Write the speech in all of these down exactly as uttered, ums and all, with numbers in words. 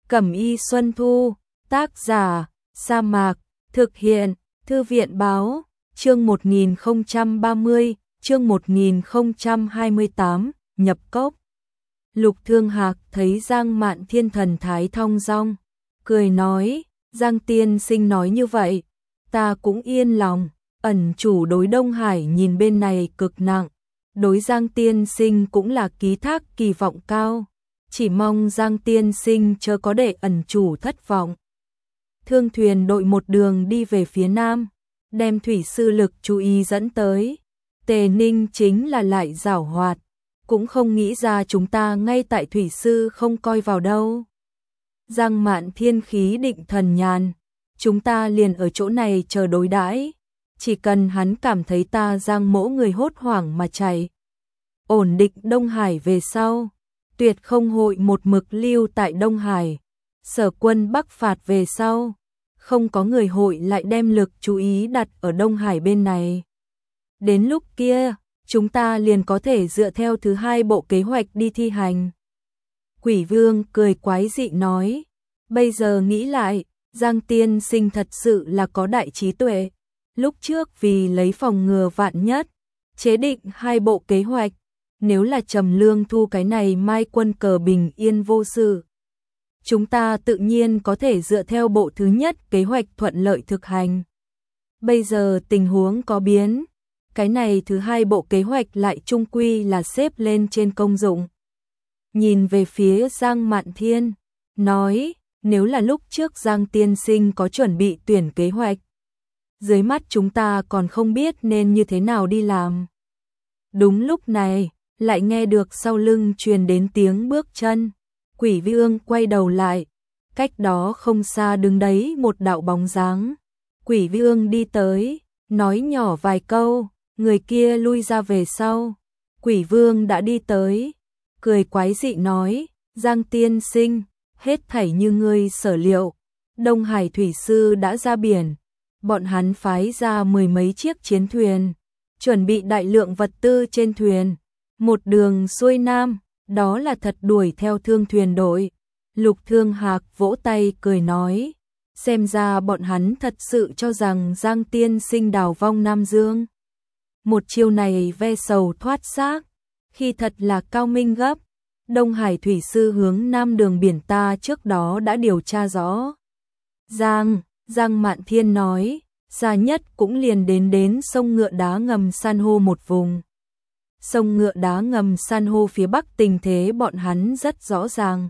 Cẩm y Xuân Thu, tác giả, Sa Mạc, thực hiện, Thư viện báo, chương một nghìn không trăm ba mươi, chương một nghìn không trăm hai mươi tám, nhập cốc. Lục Thương Hạc thấy Giang Mạn Thiên thần thái thong dong, cười nói, Giang tiên sinh nói như vậy, ta cũng yên lòng. Ẩn chủ đối Đông Hải nhìn bên này cực nặng, đối Giang tiên sinh cũng là ký thác kỳ vọng cao, chỉ mong Giang tiên sinh chớ có để ẩn chủ thất vọng. Thương thuyền đội một đường đi về phía nam, đem thủy sư lực chú ý dẫn tới. Tề Ninh chính là lại giảo hoạt, cũng không nghĩ ra chúng ta ngay tại thủy sư không coi vào đâu. Giang Mạn Thiên khí định thần nhàn, chúng ta liền ở chỗ này chờ đối đãi, chỉ cần hắn cảm thấy ta Giang mỗ người hốt hoảng mà chạy. Ổn định Đông Hải về sau, tuyệt không hội một mực lưu tại Đông Hải. Sở quân Bắc phạt về sau, không có người hội lại đem lực chú ý đặt ở Đông Hải bên này. Đến lúc kia, chúng ta liền có thể dựa theo thứ hai bộ kế hoạch đi thi hành. Quỷ Vương cười quái dị nói, bây giờ nghĩ lại, Giang tiên sinh thật sự là có đại trí tuệ. Lúc trước vì lấy phòng ngừa vạn nhất, chế định hai bộ kế hoạch, nếu là Trầm Lương Thu cái này mai quân cờ bình yên vô sự, chúng ta tự nhiên có thể dựa theo bộ thứ nhất kế hoạch thuận lợi thực hành. Bây giờ tình huống có biến, cái này thứ hai bộ kế hoạch lại chung quy là xếp lên trên công dụng. Nhìn về phía Giang Mạn Thiên, nói, nếu là lúc trước Giang tiên sinh có chuẩn bị tuyển kế hoạch, dưới mắt chúng ta còn không biết nên như thế nào đi làm. Đúng lúc này, lại nghe được sau lưng truyền đến tiếng bước chân. Quỷ Vương quay đầu lại, cách đó không xa đứng đấy một đạo bóng dáng. Quỷ Vương đi tới, nói nhỏ vài câu, người kia lui ra về sau. Quỷ Vương đã đi tới, cười quái dị nói, Giang tiên sinh, hết thảy như ngươi sở liệu, Đông Hải thủy sư đã ra biển. Bọn hắn phái ra mười mấy chiếc chiến thuyền, chuẩn bị đại lượng vật tư trên thuyền, một đường xuôi nam, đó là thật đuổi theo thương thuyền đội. Lục Thương Hạc vỗ tay cười nói, xem ra bọn hắn thật sự cho rằng Giang tiên sinh đào vong Nam Dương. Một chiêu này ve sầu thoát xác, khi thật là cao minh gấp. Đông Hải thủy sư hướng nam đường biển ta trước đó đã điều tra rõ. Giang Giang Mạn Thiên nói, xa nhất cũng liền đến đến sông Ngựa Đá ngầm san hô một vùng. Sông Ngựa Đá ngầm san hô phía bắc tình thế bọn hắn rất rõ ràng.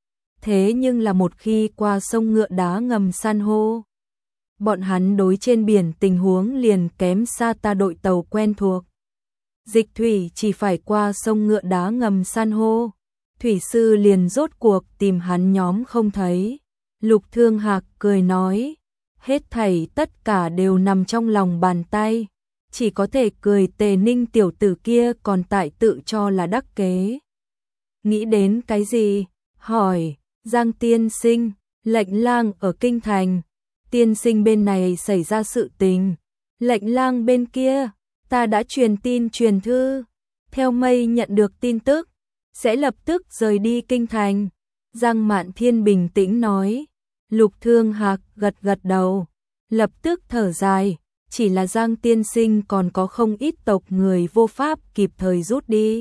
Thế nhưng là một khi qua sông Ngựa Đá ngầm san hô, bọn hắn đối trên biển tình huống liền kém xa ta đội tàu quen thuộc. Dịch thủy chỉ phải qua sông Ngựa Đá ngầm san hô, thủy sư liền rốt cuộc tìm hắn nhóm không thấy. Lục Thương Hạc cười nói, hết thảy tất cả đều nằm trong lòng bàn tay, chỉ có thể cười Tề Ninh tiểu tử kia còn tại tự cho là đắc kế. Nghĩ đến cái gì? Hỏi, Giang tiên sinh, lệnh lang ở kinh thành, tiên sinh bên này xảy ra sự tình, lệnh lang bên kia, ta đã truyền tin truyền thư, theo mây nhận được tin tức, sẽ lập tức rời đi kinh thành. Giang Mạn Thiên bình tĩnh nói. Lục Thương Hạc gật gật đầu, lập tức thở dài, chỉ là Giang tiên sinh còn có không ít tộc người vô pháp kịp thời rút đi.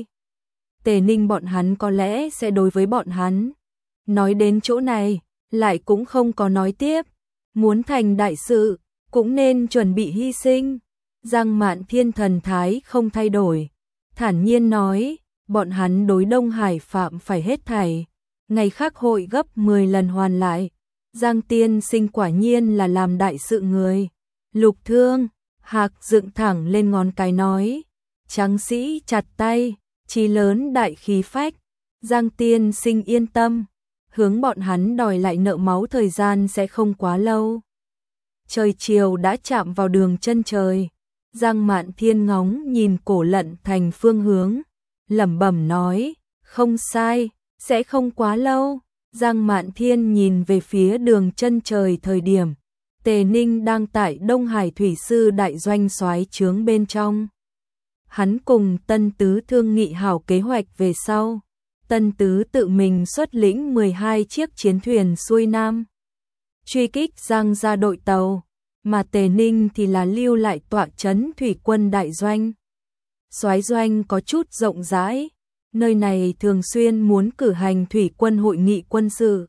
Tề Ninh bọn hắn có lẽ sẽ đối với bọn hắn. Nói đến chỗ này, lại cũng không có nói tiếp, muốn thành đại sự, cũng nên chuẩn bị hy sinh. Giang Mạn Thiên thần thái không thay đổi, thản nhiên nói, bọn hắn đối Đông Hải phạm phải hết thảy, ngày khác hội gấp mười lần hoàn lại. Giang tiên sinh quả nhiên là làm đại sự người. Lục Thương Hạc dựng thẳng lên ngón cái nói, tráng sĩ chặt tay, chí lớn đại khí phách. Giang tiên sinh yên tâm, hướng bọn hắn đòi lại nợ máu thời gian sẽ không quá lâu. Trời chiều đã chạm vào đường chân trời. Giang Mạn Thiên ngóng nhìn Cổ Lận thành phương hướng, lẩm bẩm nói, không sai, sẽ không quá lâu. Giang Mạn Thiên nhìn về phía đường chân trời thời điểm, Tề Ninh đang tại Đông Hải thủy sư đại doanh soái trướng bên trong. Hắn cùng Tân Tứ thương nghị hảo kế hoạch về sau, Tân Tứ tự mình xuất lĩnh mười hai chiếc chiến thuyền xuôi nam, truy kích Giang Gia đội tàu, mà Tề Ninh thì là lưu lại tọa trấn thủy quân đại doanh. Soái doanh có chút rộng rãi, nơi này thường xuyên muốn cử hành thủy quân hội nghị quân sự.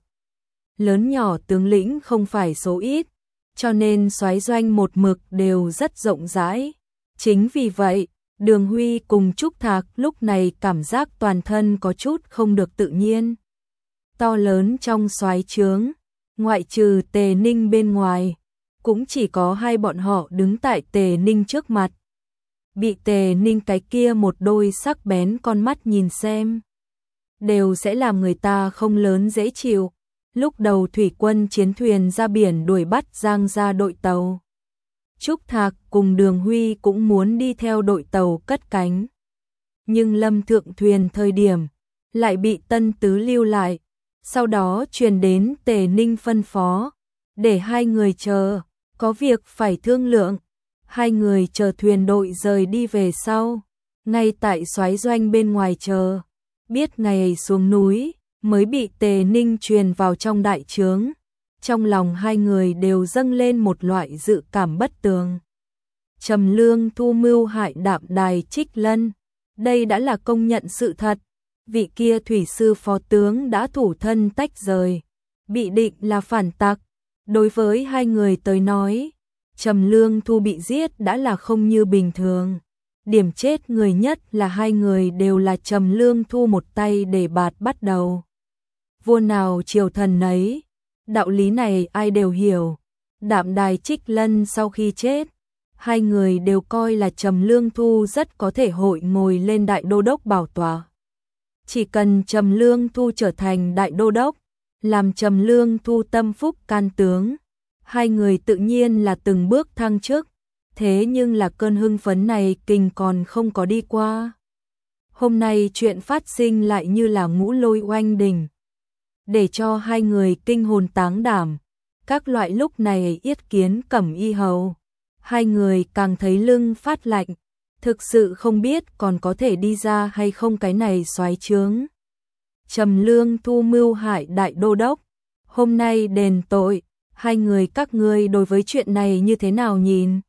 Lớn nhỏ tướng lĩnh không phải số ít, cho nên soái doanh một mực đều rất rộng rãi. Chính vì vậy, Đường Huy cùng Trúc Thạc lúc này cảm giác toàn thân có chút không được tự nhiên. To lớn trong soái trướng, ngoại trừ Tề Ninh bên ngoài, cũng chỉ có hai bọn họ đứng tại Tề Ninh trước mặt. Bị Tề Ninh cái kia một đôi sắc bén con mắt nhìn xem, đều sẽ làm người ta không lớn dễ chịu. Lúc đầu thủy quân chiến thuyền ra biển đuổi bắt Giang Gia đội tàu, Trúc Thạc cùng Đường Huy cũng muốn đi theo đội tàu cất cánh. Nhưng lâm thượng thuyền thời điểm, lại bị Tân Tứ lưu lại, sau đó truyền đến Tề Ninh phân phó, để hai người chờ, có việc phải thương lượng. Hai người chờ thuyền đội rời đi về sau, ngay tại soái doanh bên ngoài chờ, biết ngày ấy xuống núi, mới bị Tề Ninh truyền vào trong đại trướng. Trong lòng hai người đều dâng lên một loại dự cảm bất tường. Trầm Lương Thu mưu hại Đạm Đài Trích Lân, đây đã là công nhận sự thật. Vị kia thủy sư phó tướng đã thủ thân tách rời, bị định là phản tặc. Đối với hai người tới nói, Trầm Lương Thu bị giết đã là không như bình thường. Điểm chết người nhất là hai người đều là Trầm Lương Thu một tay để bạt bắt đầu. Vua nào triều thần nấy, đạo lý này ai đều hiểu. Đạm Đài Trích Lân sau khi chết, hai người đều coi là Trầm Lương Thu rất có thể hội ngồi lên đại đô đốc bảo tọa. Chỉ cần Trầm Lương Thu trở thành đại đô đốc, làm Trầm Lương Thu tâm phúc can tướng, hai người tự nhiên là từng bước thăng chức. Thế nhưng là cơn hưng phấn này kinh còn không có đi qua. Hôm nay chuyện phát sinh lại như là ngũ lôi oanh đỉnh, để cho hai người kinh hồn táng đảm. Các loại lúc này yết kiến cẩm y hầu, hai người càng thấy lưng phát lạnh, thực sự không biết còn có thể đi ra hay không cái này soái trướng. Trầm Lương Thu mưu hại đại đô đốc, hôm nay đền tội, hai người các ngươi đối với chuyện này như thế nào nhìn?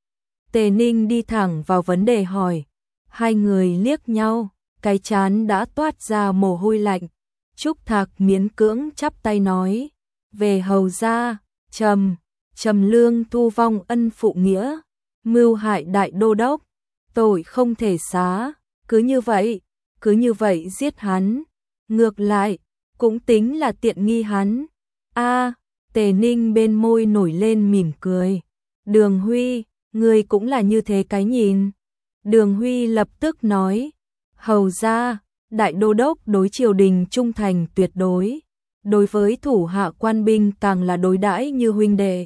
Tề Ninh đi thẳng vào vấn đề hỏi, hai người liếc nhau, cái trán đã toát ra mồ hôi lạnh. Trúc Thạc miễn cưỡng chắp tay nói, về hầu gia, Trầm, Trầm Lương Thu vong ân phụ nghĩa, mưu hại đại đô đốc, tội không thể xá, cứ như vậy, cứ như vậy giết hắn, ngược lại, cũng tính là tiện nghi hắn. A, Tề Ninh bên môi nổi lên mỉm cười, Đường Huy, người cũng là như thế cái nhìn. Đường Huy lập tức nói, hầu gia, đại đô đốc đối triều đình trung thành tuyệt đối, đối với thủ hạ quan binh càng là đối đãi như huynh đệ.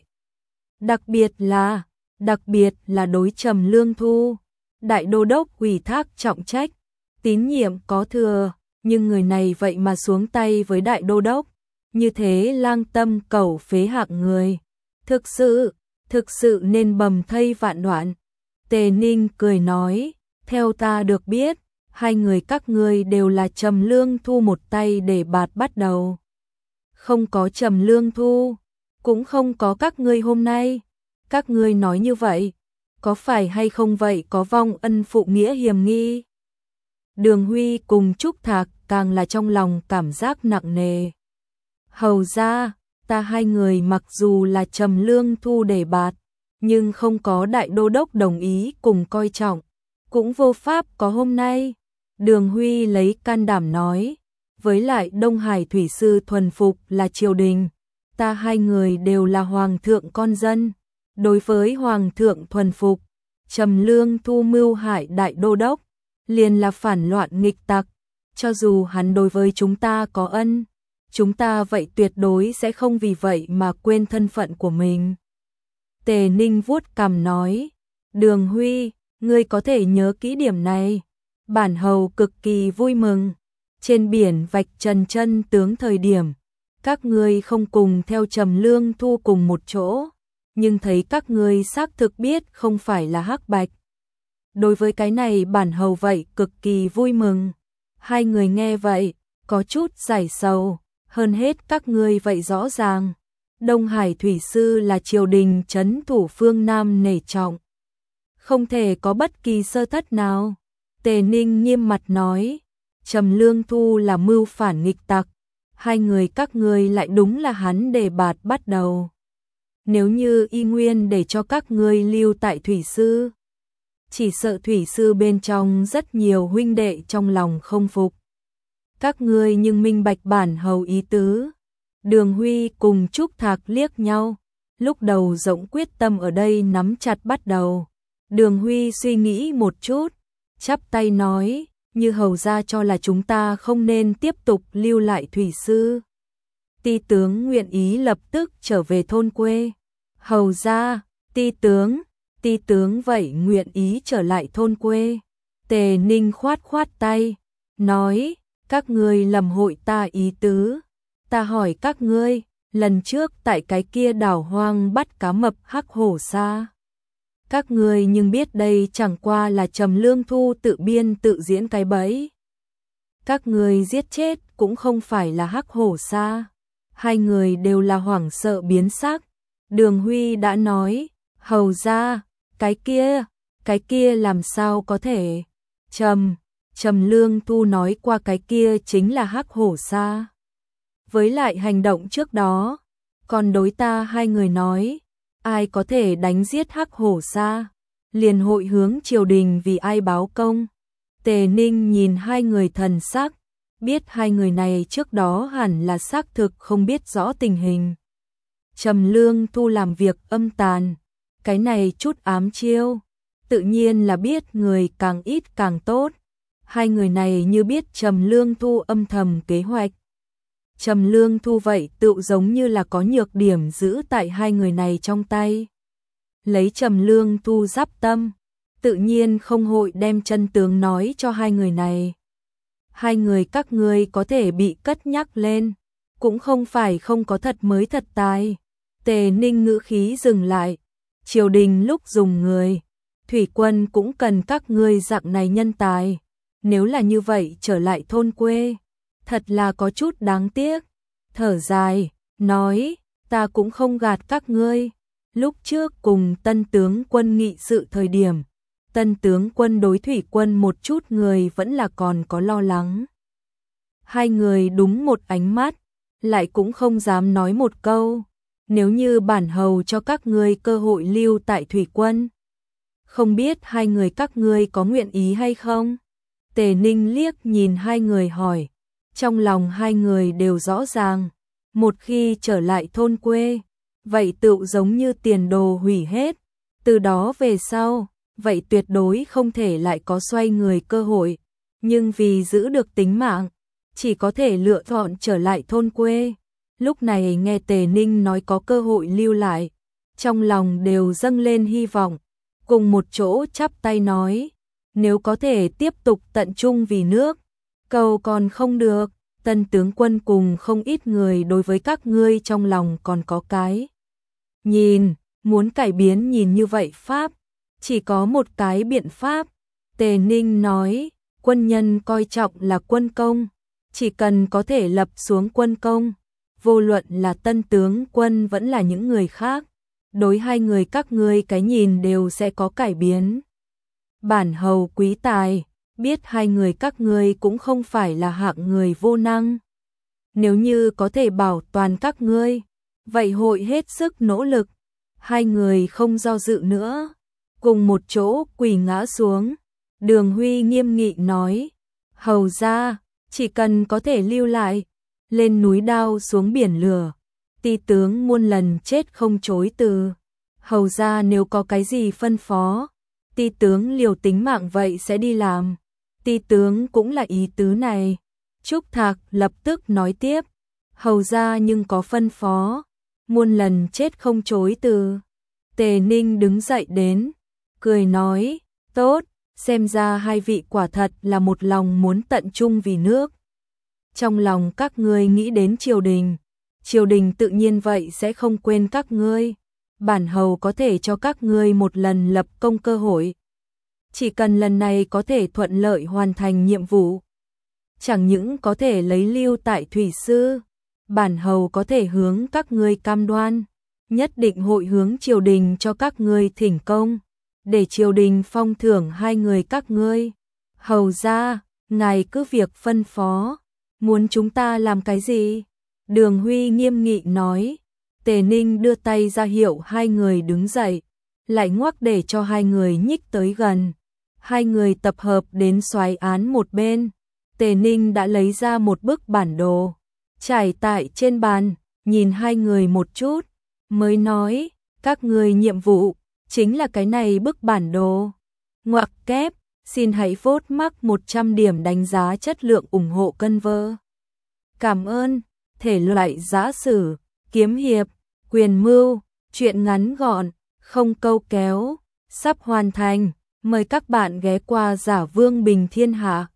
Đặc biệt là, đặc biệt là đối Trầm Lương Thu, đại đô đốc ủy thác trọng trách, tín nhiệm có thừa, nhưng người này vậy mà xuống tay với đại đô đốc, như thế lang tâm cầu phế hạng người, thực sự, thực sự nên bầm thây vạn đoạn. Tề Ninh cười nói, theo ta được biết, hai người các ngươi đều là Trầm Lương Thu một tay để bạt bắt đầu. Không có Trầm Lương Thu, cũng không có các ngươi hôm nay. Các ngươi nói như vậy, có phải hay không vậy có vong ân phụ nghĩa hiềm nghi? Đường Huy cùng Trúc Thạc càng là trong lòng cảm giác nặng nề. Hầu ra, ta hai người mặc dù là Trầm Lương Thu để bạt, nhưng không có đại đô đốc đồng ý cùng coi trọng, cũng vô pháp có hôm nay. Đường Huy lấy can đảm nói, với lại Đông Hải thủy sư thuần phục là triều đình, ta hai người đều là hoàng thượng con dân, đối với hoàng thượng thuần phục, Trầm Lương Thu mưu hại đại đô đốc, liền là phản loạn nghịch tặc, cho dù hắn đối với chúng ta có ân, chúng ta vậy tuyệt đối sẽ không vì vậy mà quên thân phận của mình. Tề Ninh vuốt cằm nói, Đường Huy, ngươi có thể nhớ kỹ điểm này, bản hầu cực kỳ vui mừng. Trên biển vạch trần chân tướng thời điểm, các ngươi không cùng theo Trầm Lương Thu cùng một chỗ, nhưng thấy các ngươi xác thực biết không phải là hắc bạch. Đối với cái này bản hầu vậy cực kỳ vui mừng. Hai người nghe vậy, có chút giải sầu, hơn hết các ngươi vậy rõ ràng. Đông Hải Thủy Sư là triều đình trấn thủ phương Nam nể trọng. Không thể có bất kỳ sơ thất nào. Tề Ninh nghiêm mặt nói, Trầm Lương Thu là mưu phản nghịch tặc. Hai người các ngươi lại đúng là hắn đề bạt bắt đầu. Nếu như y nguyên để cho các ngươi lưu tại Thủy Sư, chỉ sợ Thủy Sư bên trong rất nhiều huynh đệ trong lòng không phục. Các ngươi nhưng minh bạch bản hầu ý tứ. Đường Huy cùng Trúc Thạc liếc nhau, lúc đầu rộng quyết tâm ở đây nắm chặt bắt đầu. Đường Huy suy nghĩ một chút, chắp tay nói, như hầu ra cho là chúng ta không nên tiếp tục lưu lại Thủy Sư. Ti tướng nguyện ý lập tức trở về thôn quê. Hầu ra, ti tướng, ti tướng vậy nguyện ý trở lại thôn quê. Tề Ninh khoát khoát tay, nói, các ngươi lầm hội ta ý tứ. Ta hỏi các ngươi, lần trước tại cái kia đảo hoang bắt cá mập hắc hổ sa. Các ngươi nhưng biết đây chẳng qua là Trầm Lương Thu tự biên tự diễn cái bẫy. Các ngươi giết chết cũng không phải là hắc hổ sa. Hai người đều là hoảng sợ biến sắc. Đường Huy đã nói, hầu ra, cái kia, cái kia làm sao có thể. Trầm, Trầm Lương Thu nói qua cái kia chính là hắc hổ sa. Với lại hành động trước đó, còn đối ta hai người nói, ai có thể đánh giết hắc hổ sa, liền hội hướng triều đình vì ai báo công. Tề Ninh nhìn hai người thần sắc, biết hai người này trước đó hẳn là xác thực không biết rõ tình hình. Trầm Lương Thu làm việc âm tàn, cái này chút ám chiêu, tự nhiên là biết người càng ít càng tốt. Hai người này như biết Trầm Lương Thu âm thầm kế hoạch. Trầm Lương Thu vậy tự giống như là có nhược điểm giữ tại hai người này trong tay. Lấy Trầm Lương Thu giáp tâm, tự nhiên không hội đem chân tướng nói cho hai người này. Hai người các ngươi có thể bị cất nhắc lên, cũng không phải không có thật mới thật tài. Tề Ninh ngữ khí dừng lại, triều đình lúc dùng người, thủy quân cũng cần các ngươi dạng này nhân tài. Nếu là như vậy trở lại thôn quê, thật là có chút đáng tiếc. Thở dài, nói, ta cũng không gạt các ngươi. Lúc trước cùng tân tướng quân nghị sự thời điểm, tân tướng quân đối thủy quân một chút người vẫn là còn có lo lắng. Hai người đúng một ánh mắt, lại cũng không dám nói một câu. Nếu như bản hầu cho các ngươi cơ hội lưu tại thủy quân, không biết hai người các ngươi có nguyện ý hay không? Tề Ninh liếc nhìn hai người hỏi, trong lòng hai người đều rõ ràng, một khi trở lại thôn quê, vậy tự giống như tiền đồ hủy hết, từ đó về sau, vậy tuyệt đối không thể lại có xoay người cơ hội, nhưng vì giữ được tính mạng, chỉ có thể lựa chọn trở lại thôn quê. Lúc này nghe Tề Ninh nói có cơ hội lưu lại, trong lòng đều dâng lên hy vọng, cùng một chỗ chắp tay nói, nếu có thể tiếp tục tận trung vì nước, cầu còn không được. Tân tướng quân cùng không ít người đối với các ngươi trong lòng còn có cái nhìn, muốn cải biến nhìn như vậy pháp, chỉ có một cái biện pháp. Tề Ninh nói, quân nhân coi trọng là quân công, chỉ cần có thể lập xuống quân công, vô luận là tân tướng quân vẫn là những người khác, đối hai người các ngươi cái nhìn đều sẽ có cải biến. Bản hầu quý tài, biết hai người các ngươi cũng không phải là hạng người vô năng. Nếu như có thể bảo toàn các ngươi, vậy hội hết sức nỗ lực. Hai người không do dự nữa, cùng một chỗ quỳ ngã xuống. Đường Huy nghiêm nghị nói, hầu ra, chỉ cần có thể lưu lại, lên núi đao xuống biển lửa, ti tướng muôn lần chết không chối từ. Hầu ra nếu có cái gì phân phó, ti tướng liều tính mạng vậy sẽ đi làm. Ti tướng cũng là ý tứ này. Trúc Thạc lập tức nói tiếp, hầu ra nhưng có phân phó, muôn lần chết không chối từ. Tề Ninh đứng dậy đến, cười nói, tốt, xem ra hai vị quả thật là một lòng muốn tận trung vì nước. Trong lòng các ngươi nghĩ đến triều đình, triều đình tự nhiên vậy sẽ không quên các ngươi. Bản hầu có thể cho các ngươi một lần lập công cơ hội. Chỉ cần lần này có thể thuận lợi hoàn thành nhiệm vụ, chẳng những có thể lấy lưu tại thủy sư, bản hầu có thể hướng các ngươi cam đoan, nhất định hội hướng triều đình cho các ngươi thỉnh công, để triều đình phong thưởng hai người các ngươi. Hầu ra, ngài cứ việc phân phó, muốn chúng ta làm cái gì? Đường Huy nghiêm nghị nói. Tề Ninh đưa tay ra hiệu hai người đứng dậy, lại ngoắc để cho hai người nhích tới gần. Hai người tập hợp đến soái án một bên. Tề Ninh đã lấy ra một bức bản đồ, trải tại trên bàn, nhìn hai người một chút, mới nói, các người nhiệm vụ, chính là cái này bức bản đồ. Ngoặc kép, xin hãy vote mắc một trăm điểm đánh giá chất lượng ủng hộ cân vơ. Cảm ơn, thể loại giã sử, kiếm hiệp, quyền mưu, truyện ngắn gọn, không câu kéo, sắp hoàn thành, mời các bạn ghé qua Giả Vương Bình Thiên Hạ.